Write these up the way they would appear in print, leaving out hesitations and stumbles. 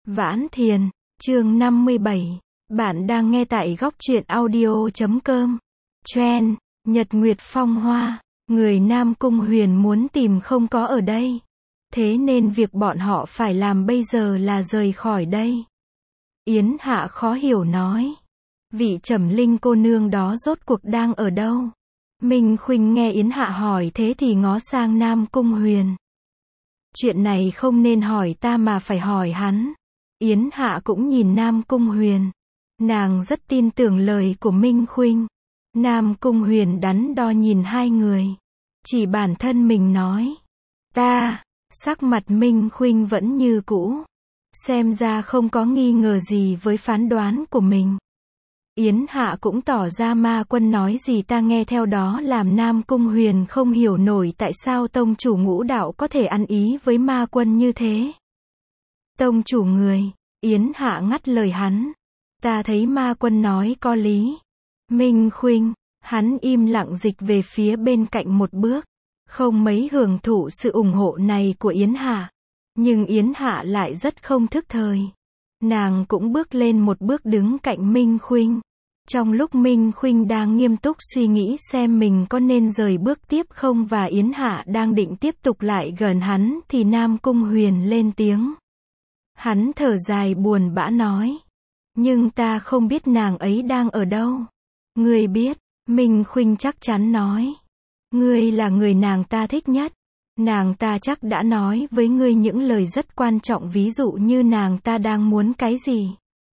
Vãn Thiền, chương 57. Bạn đang nghe tại góc truyện audio.com. Trend, Nhật Nguyệt Phong Hoa. Người Nam Cung Huyền muốn tìm không có ở đây. Thế nên việc bọn họ phải làm bây giờ là rời khỏi đây. Yến Hạ khó hiểu nói. Vị Trầm Linh cô nương đó rốt cuộc đang ở đâu? Minh Khuynh nghe Yến Hạ hỏi thế thì ngó sang Nam Cung Huyền. Chuyện này không nên hỏi ta mà phải hỏi hắn. Yến Hạ cũng nhìn Nam Cung Huyền. Nàng rất tin tưởng lời của Minh Khuynh. Nam Cung Huyền đắn đo nhìn hai người. Chỉ bản thân mình nói. Sắc mặt Minh Khuynh vẫn như cũ. Xem ra không có nghi ngờ gì với phán đoán của mình. Yến Hạ cũng tỏ ra Ma Quân nói gì ta nghe theo đó, làm Nam Cung Huyền không hiểu nổi tại sao tông chủ Ngũ Đạo có thể ăn ý với Ma Quân như thế. Tông chủ người, Yến Hạ ngắt lời hắn. Ta thấy Ma Quân nói có lý. Minh Khuynh, hắn im lặng dịch về phía bên cạnh một bước. Không mấy hưởng thụ sự ủng hộ này của Yến Hạ. Nhưng Yến Hạ lại rất không thức thời. Nàng cũng bước lên một bước đứng cạnh Minh Khuynh. Trong lúc Minh Khuynh đang nghiêm túc suy nghĩ xem mình có nên rời bước tiếp không và Yến Hạ đang định tiếp tục lại gần hắn thì Nam Cung Huyền lên tiếng. Hắn thở dài buồn bã nói. Nhưng ta không biết nàng ấy đang ở đâu. Ngươi biết, Minh Khuynh chắc chắn nói. Ngươi là người nàng ta thích nhất. Nàng ta chắc đã nói với ngươi những lời rất quan trọng, ví dụ như nàng ta đang muốn cái gì.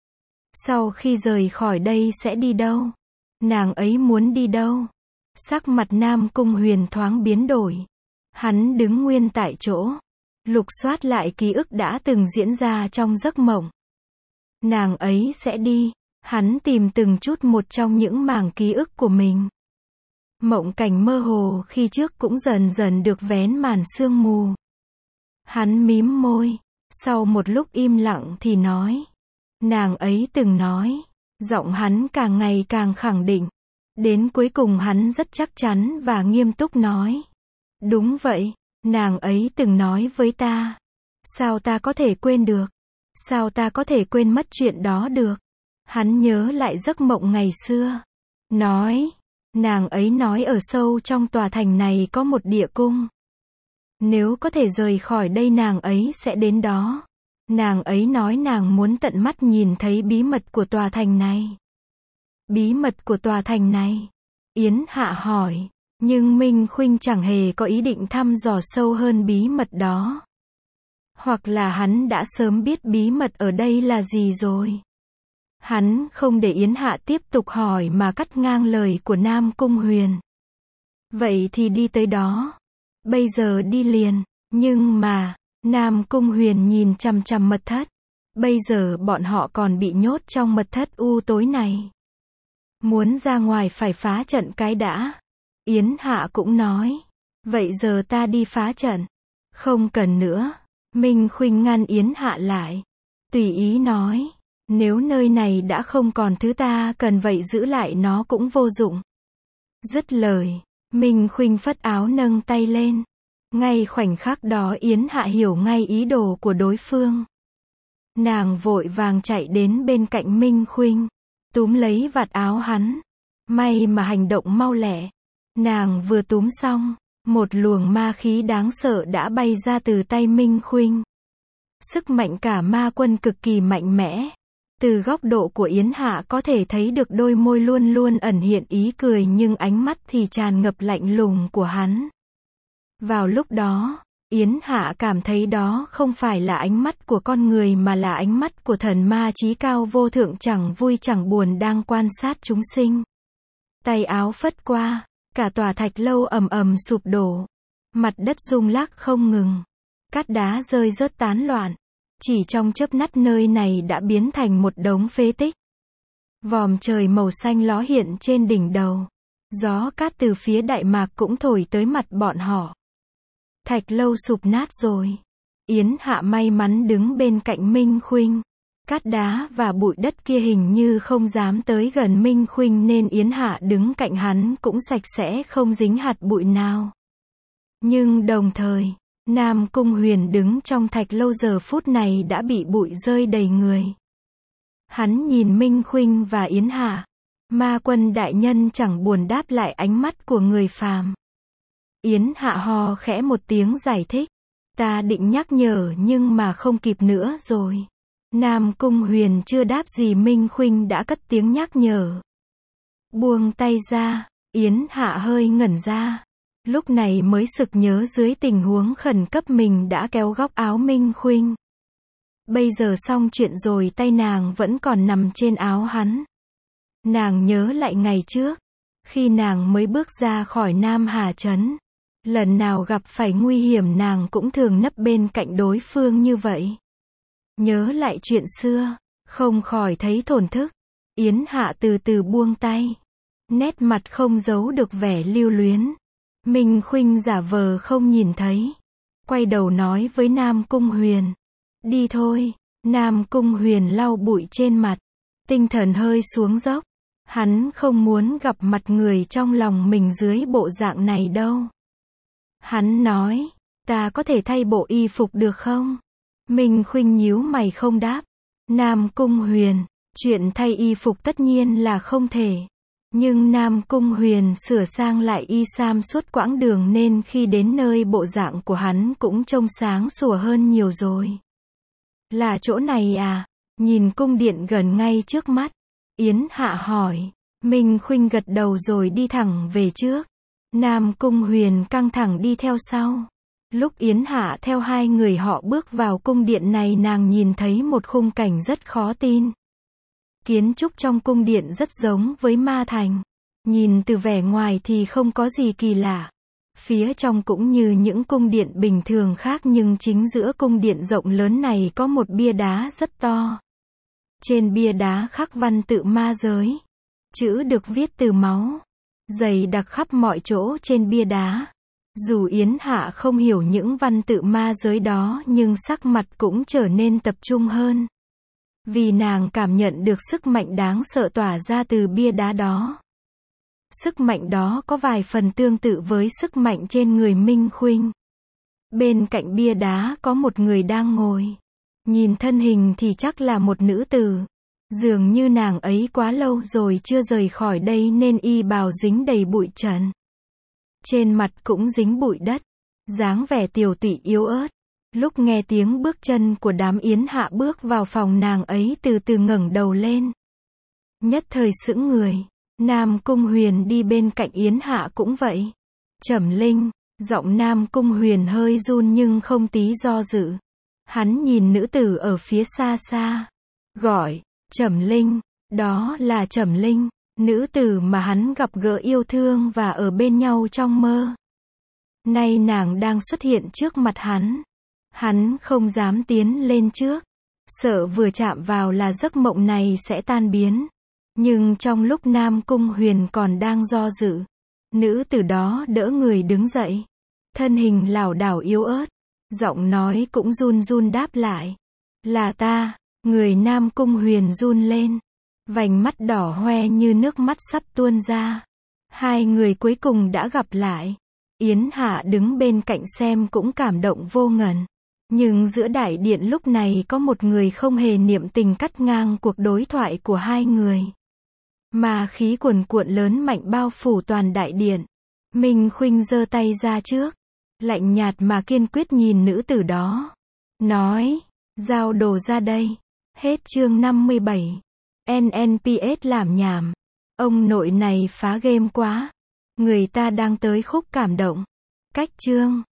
Sau khi rời khỏi đây sẽ đi đâu? Nàng ấy muốn đi đâu? Sắc mặt Nam Cung Huyền thoáng biến đổi. Hắn đứng nguyên tại chỗ. Lục soát lại ký ức đã từng diễn ra trong giấc mộng. Nàng ấy sẽ đi. Hắn tìm từng chút một trong những mảng ký ức của mình. Mộng cảnh mơ hồ khi trước cũng dần dần được vén màn sương mù. Hắn mím môi. Sau một lúc im lặng thì nói. Nàng ấy từng nói. Giọng hắn càng ngày càng khẳng định. Đến cuối cùng hắn rất chắc chắn và nghiêm túc nói. Đúng vậy, nàng ấy từng nói với ta. Sao ta có thể quên được? Sao ta có thể quên mất chuyện đó được? Hắn nhớ lại giấc mộng ngày xưa. Nói. Nàng ấy nói ở sâu trong tòa thành này có một địa cung. Nếu có thể rời khỏi đây nàng ấy sẽ đến đó. Nàng ấy nói nàng muốn tận mắt nhìn thấy bí mật của tòa thành này. Bí mật của tòa thành này? Yến Hạ hỏi. Nhưng Minh Khuynh chẳng hề có ý định thăm dò sâu hơn bí mật đó. Hoặc là hắn đã sớm biết bí mật ở đây là gì rồi. Hắn không để Yến Hạ tiếp tục hỏi mà cắt ngang lời của Nam Cung Huyền. Vậy thì đi tới đó. Bây giờ đi liền. Nhưng mà, Nam Cung Huyền nhìn chằm chằm mật thất. Bây giờ bọn họ còn bị nhốt trong mật thất u tối này. Muốn ra ngoài phải phá trận cái đã. Yến Hạ cũng nói. Vậy giờ ta đi phá trận. Không cần nữa. Minh Khuynh ngăn Yến Hạ lại. Tùy ý nói. Nếu nơi này đã không còn thứ ta cần vậy giữ lại nó cũng vô dụng. Dứt lời, Minh Khuynh phất áo nâng tay lên. Ngay khoảnh khắc đó Yến Hạ hiểu ngay ý đồ của đối phương. Nàng vội vàng chạy đến bên cạnh Minh Khuynh, túm lấy vạt áo hắn. May mà hành động mau lẹ. Nàng vừa túm xong, một luồng ma khí đáng sợ đã bay ra từ tay Minh Khuynh. Sức mạnh cả Ma Quân cực kỳ mạnh mẽ. Từ góc độ của Yến Hạ có thể thấy được đôi môi luôn luôn ẩn hiện ý cười nhưng ánh mắt thì tràn ngập lạnh lùng của hắn. Vào lúc đó, Yến Hạ cảm thấy đó không phải là ánh mắt của con người mà là ánh mắt của thần ma chí cao vô thượng chẳng vui chẳng buồn đang quan sát chúng sinh. Tay áo phất qua, cả tòa thạch lâu ầm ầm sụp đổ. Mặt đất rung lắc không ngừng. Cát đá rơi rớt tán loạn. Chỉ trong chớp nhoáng nơi này đã biến thành một đống phế tích. Vòm trời màu xanh ló hiện trên đỉnh đầu. Gió cát từ phía Đại Mạc cũng thổi tới mặt bọn họ. Thạch lâu sụp nát rồi. Yến Hạ may mắn đứng bên cạnh Minh Khuynh. Cát đá và bụi đất kia hình như không dám tới gần Minh Khuynh nên Yến Hạ đứng cạnh hắn cũng sạch sẽ không dính hạt bụi nào. Nhưng đồng thời, Nam Cung Huyền đứng trong thạch lâu giờ phút này đã bị bụi rơi đầy người. Hắn nhìn Minh Khuynh và Yến Hạ. Ma Quân đại nhân chẳng buồn đáp lại ánh mắt của người phàm. Yến Hạ hò khẽ một tiếng giải thích. Ta định nhắc nhở nhưng mà không kịp nữa rồi. Nam Cung Huyền chưa đáp gì Minh Khuynh đã cất tiếng nhắc nhở. Buông tay ra, Yến Hạ hơi ngẩn ra. Lúc này mới sực nhớ dưới tình huống khẩn cấp mình đã kéo góc áo Minh Khuynh. Bây giờ xong chuyện rồi tay nàng vẫn còn nằm trên áo hắn. Nàng nhớ lại ngày trước, khi nàng mới bước ra khỏi Nam Hà Trấn. Lần nào gặp phải nguy hiểm nàng cũng thường nấp bên cạnh đối phương như vậy. Nhớ lại chuyện xưa, không khỏi thấy thổn thức. Yến Hạ từ từ buông tay. Nét mặt không giấu được vẻ lưu luyến. Minh Khuynh giả vờ không nhìn thấy. Quay đầu nói với Nam Cung Huyền. Đi thôi. Nam Cung Huyền lau bụi trên mặt. Tinh thần hơi xuống dốc. Hắn không muốn gặp mặt người trong lòng mình dưới bộ dạng này đâu. Hắn nói, ta có thể thay bộ y phục được không? Minh Khuynh nhíu mày không đáp. Nam Cung Huyền, chuyện thay y phục tất nhiên là không thể. Nhưng Nam Cung Huyền sửa sang lại y sam suốt quãng đường nên khi đến nơi bộ dạng của hắn cũng trông sáng sủa hơn nhiều rồi. Là chỗ này à? Nhìn cung điện gần ngay trước mắt. Yến Hạ hỏi. Minh Khuynh gật đầu rồi đi thẳng về trước. Nam Cung Huyền căng thẳng đi theo sau. Lúc Yến Hạ theo hai người họ bước vào cung điện này nàng nhìn thấy một khung cảnh rất khó tin. Kiến trúc trong cung điện rất giống với Ma Thành. Nhìn từ vẻ ngoài thì không có gì kỳ lạ. Phía trong cũng như những cung điện bình thường khác nhưng chính giữa cung điện rộng lớn này có một bia đá rất to. Trên bia đá khắc văn tự ma giới. Chữ được viết từ máu. Dày đặc khắp mọi chỗ trên bia đá. Dù Yến Hạ không hiểu những văn tự ma giới đó nhưng sắc mặt cũng trở nên tập trung hơn. Vì nàng cảm nhận được sức mạnh đáng sợ tỏa ra từ bia đá đó. Sức mạnh đó có vài phần tương tự với sức mạnh trên người Minh Khuynh. Bên cạnh bia đá có một người đang ngồi. Nhìn thân hình thì chắc là một nữ tử. Dường như nàng ấy quá lâu rồi chưa rời khỏi đây nên y bào dính đầy bụi trần. Trên mặt cũng dính bụi đất. Dáng vẻ tiều tụy yếu ớt. Lúc nghe tiếng bước chân của đám Yến Hạ bước vào phòng nàng ấy từ từ ngẩng đầu lên. Nhất thời sững người. Nam Cung Huyền đi bên cạnh Yến Hạ cũng vậy. Trầm Linh, giọng Nam Cung Huyền hơi run nhưng không tí do dự. Hắn nhìn nữ tử ở phía xa xa. Gọi, Trầm Linh, đó là Trầm Linh, nữ tử mà hắn gặp gỡ yêu thương và ở bên nhau trong mơ. Nay nàng đang xuất hiện trước mặt hắn. Hắn không dám tiến lên trước. Sợ vừa chạm vào là giấc mộng này sẽ tan biến. Nhưng trong lúc Nam Cung Huyền còn đang do dự, nữ tử đó đỡ người đứng dậy. Thân hình lảo đảo yếu ớt. Giọng nói cũng run run đáp lại. Là ta. Người Nam Cung Huyền run lên. Vành mắt đỏ hoe như nước mắt sắp tuôn ra. Hai người cuối cùng đã gặp lại. Yến Hạ đứng bên cạnh xem cũng cảm động vô ngần. Nhưng giữa đại điện lúc này có một người không hề niệm tình cắt ngang cuộc đối thoại của hai người. Mà khí cuồn cuộn lớn mạnh bao phủ toàn đại điện. Minh Khuynh giơ tay ra trước. Lạnh nhạt mà kiên quyết nhìn nữ tử đó. Nói, giao đồ ra đây. Hết chương 57. NNPS làm nhảm. Ông nội này phá game quá. Người ta đang tới khúc cảm động. Cách chương.